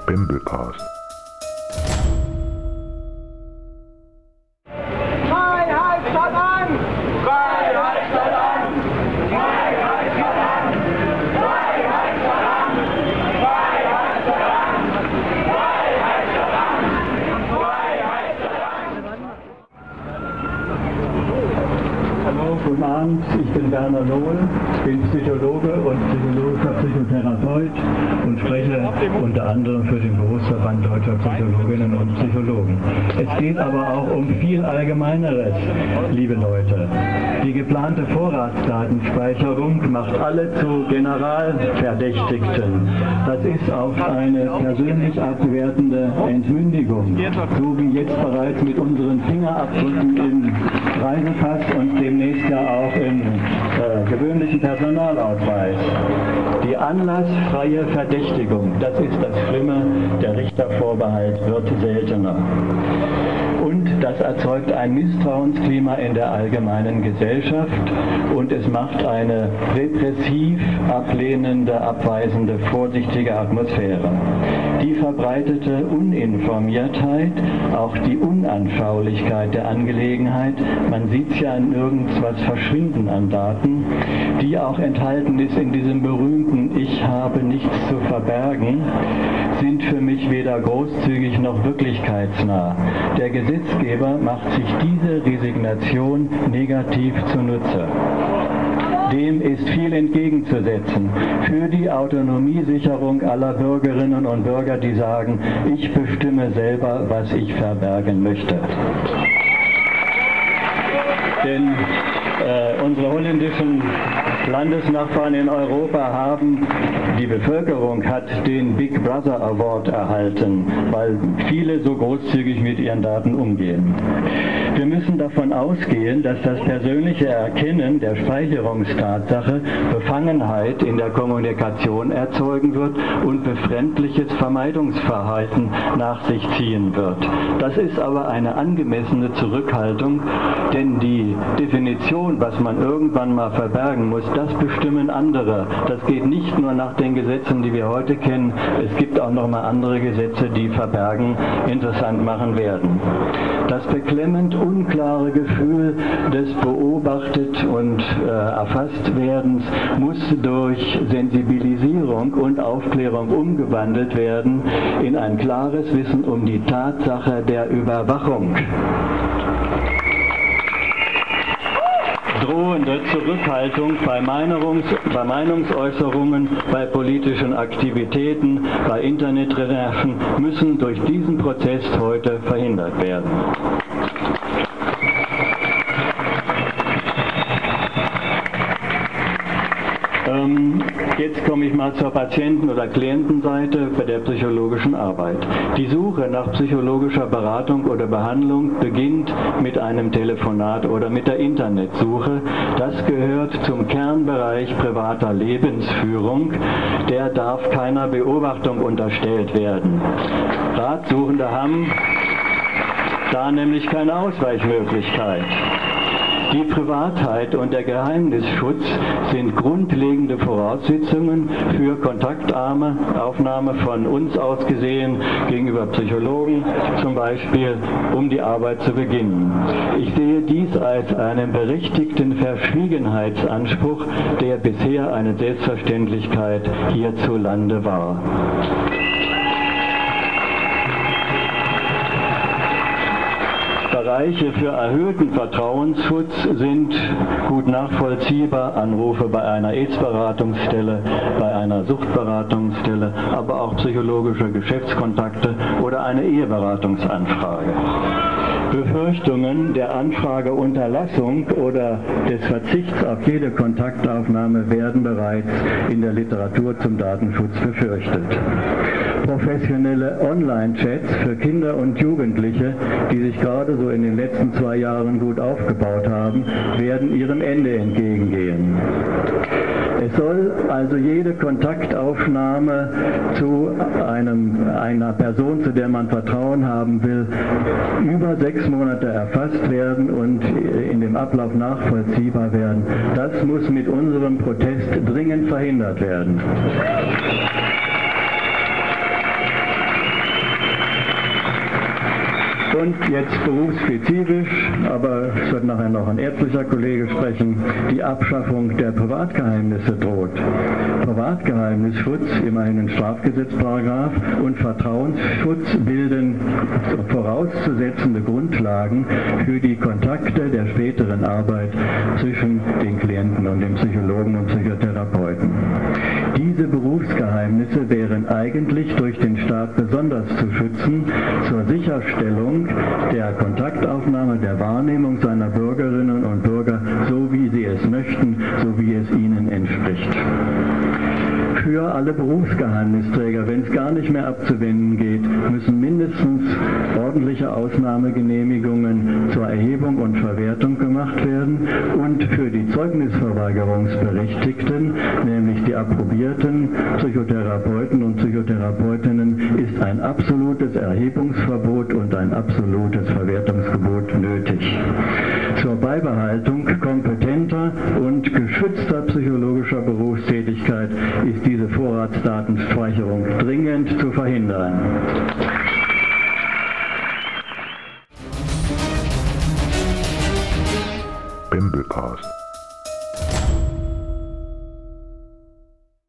Bembelcast. Guten Abend, ich bin Werner Lohl, bin Psychologe und psychologischer Psychotherapeut und spreche unter anderem für den Berufsverband Deutscher Psychologinnen und Psychologen. Es geht aber auch um viel Allgemeineres, liebe Leute. Die geplante Vorratsdatenspeicherung macht alle zu Generalverdächtigten. Das ist auf eine persönlich abwertende Entmündigung, so wie jetzt bereits mit unseren Fingerabdrücken im Reisepass und demnächst ja auch im gewöhnlichen Personalausweis. Die anlassfreie Verdächtigung, das ist das Schlimme, der Richtervorbehalt wird seltener. Und das erzeugt ein Misstrauensklima in der allgemeinen Gesellschaft und es macht eine repressiv ablehnende, abweisende, vorsichtige Atmosphäre. Die verbreitete Uninformiertheit, auch die Unanschaulichkeit der Angelegenheit, man sieht ja nirgends was verschwinden an Daten, die auch enthalten ist in diesem berühmten "Ich habe nichts zu verbergen", sind für mich weder großzügig noch wirklichkeitsnah. Der Gesetzgeber macht sich diese Resignation negativ zunutze. Dem ist viel entgegenzusetzen. Für die Autonomiesicherung aller Bürgerinnen und Bürger, die sagen, ich bestimme selber, was ich verbergen möchte. Denn unsere holländischen Landesnachbarn in Europa haben, die Bevölkerung hat den Big Brother Award erhalten, weil viele so großzügig mit ihren Daten umgehen. Wir müssen davon ausgehen, dass das persönliche Erkennen der Speicherungstatsache Befangenheit in der Kommunikation erzeugen wird und befremdliches Vermeidungsverhalten nach sich ziehen wird. Das ist aber eine angemessene Zurückhaltung, denn die Definition, was man irgendwann mal verbergen muss, das bestimmen andere. Das geht nicht nur nach den Gesetzen, die wir heute kennen. Es gibt auch noch mal andere Gesetze, die Verbergen interessant machen werden. Das beklemmend unklare Gefühl des Beobachtet und Erfasstwerdens muss durch Sensibilisierung und Aufklärung umgewandelt werden in ein klares Wissen um die Tatsache der Überwachung. Drohende Zurückhaltung bei Meinungsäußerungen, bei politischen Aktivitäten, bei Internetrecherchen müssen durch diesen Prozess heute verhindert werden. Jetzt komme ich mal zur Patienten- oder Klientenseite bei der psychologischen Arbeit. Die Suche nach psychologischer Beratung oder Behandlung beginnt mit einem Telefonat oder mit der Internetsuche. Das gehört zum Kernbereich privater Lebensführung. Der darf keiner Beobachtung unterstellt werden. Ratsuchende haben da nämlich keine Ausweichmöglichkeit. Die Privatheit und der Geheimnisschutz sind grundlegende Voraussetzungen für Kontaktaufnahme von uns aus gesehen gegenüber Psychologen, zum Beispiel, um die Arbeit zu beginnen. Ich sehe dies als einen berechtigten Verschwiegenheitsanspruch, der bisher eine Selbstverständlichkeit hierzulande war. Bereiche für erhöhten Vertrauensschutz sind gut nachvollziehbar. Anrufe bei einer AIDS-Beratungsstelle, bei einer Suchtberatungsstelle, aber auch psychologische Geschäftskontakte oder eine Eheberatungsanfrage. Befürchtungen der Anfrageunterlassung oder des Verzichts auf jede Kontaktaufnahme werden bereits in der Literatur zum Datenschutz befürchtet. Professionelle Online-Chats für Kinder und Jugendliche, die sich gerade so in den letzten 2 Jahren gut aufgebaut haben, werden ihrem Ende entgegengehen. Es soll also jede Kontaktaufnahme zu einer Person, zu der man Vertrauen haben will, über 6 Monate erfasst werden und in dem Ablauf nachvollziehbar werden. Das muss mit unserem Protest dringend verhindert werden. Und jetzt berufsspezifisch, aber es wird nachher noch ein ärztlicher Kollege sprechen, die Abschaffung der Privatgeheimnisse droht. Privatgeheimnisschutz, immerhin ein Strafgesetzparagraf, und Vertrauensschutz bilden vorauszusetzende Grundlagen für die Kontakte der späteren Arbeit zwischen den Klienten und den Psychologen und Psychotherapeuten. Diese Berufsgeheimnisse wären eigentlich durch den Staat besonders zu schützen zur Sicherstellung der Kontaktaufnahme, der Wahrnehmung seiner Bürgerinnen und Bürger, so wie sie es möchten, so wie es ihnen entspricht. Für alle Berufsgeheimnisträger, wenn es gar nicht mehr abzuwenden geht, müssen mindestens ordentliche Ausnahmegenehmigungen zur Erhebung und Verwertung gemacht werden und für die Zeugnisverweigerungsberechtigten, nämlich die approbierten Psychotherapeuten und Psychotherapeutinnen, ist ein absolutes Erhebungsverbot und ein absolutes Verwertungsgebot nötig. Zur Beibehaltung kompetenter und geschützter psychologischer Berufstätigkeit ist diese Vorratsdatenspeicherung dringend zu verhindern. Bimblecast.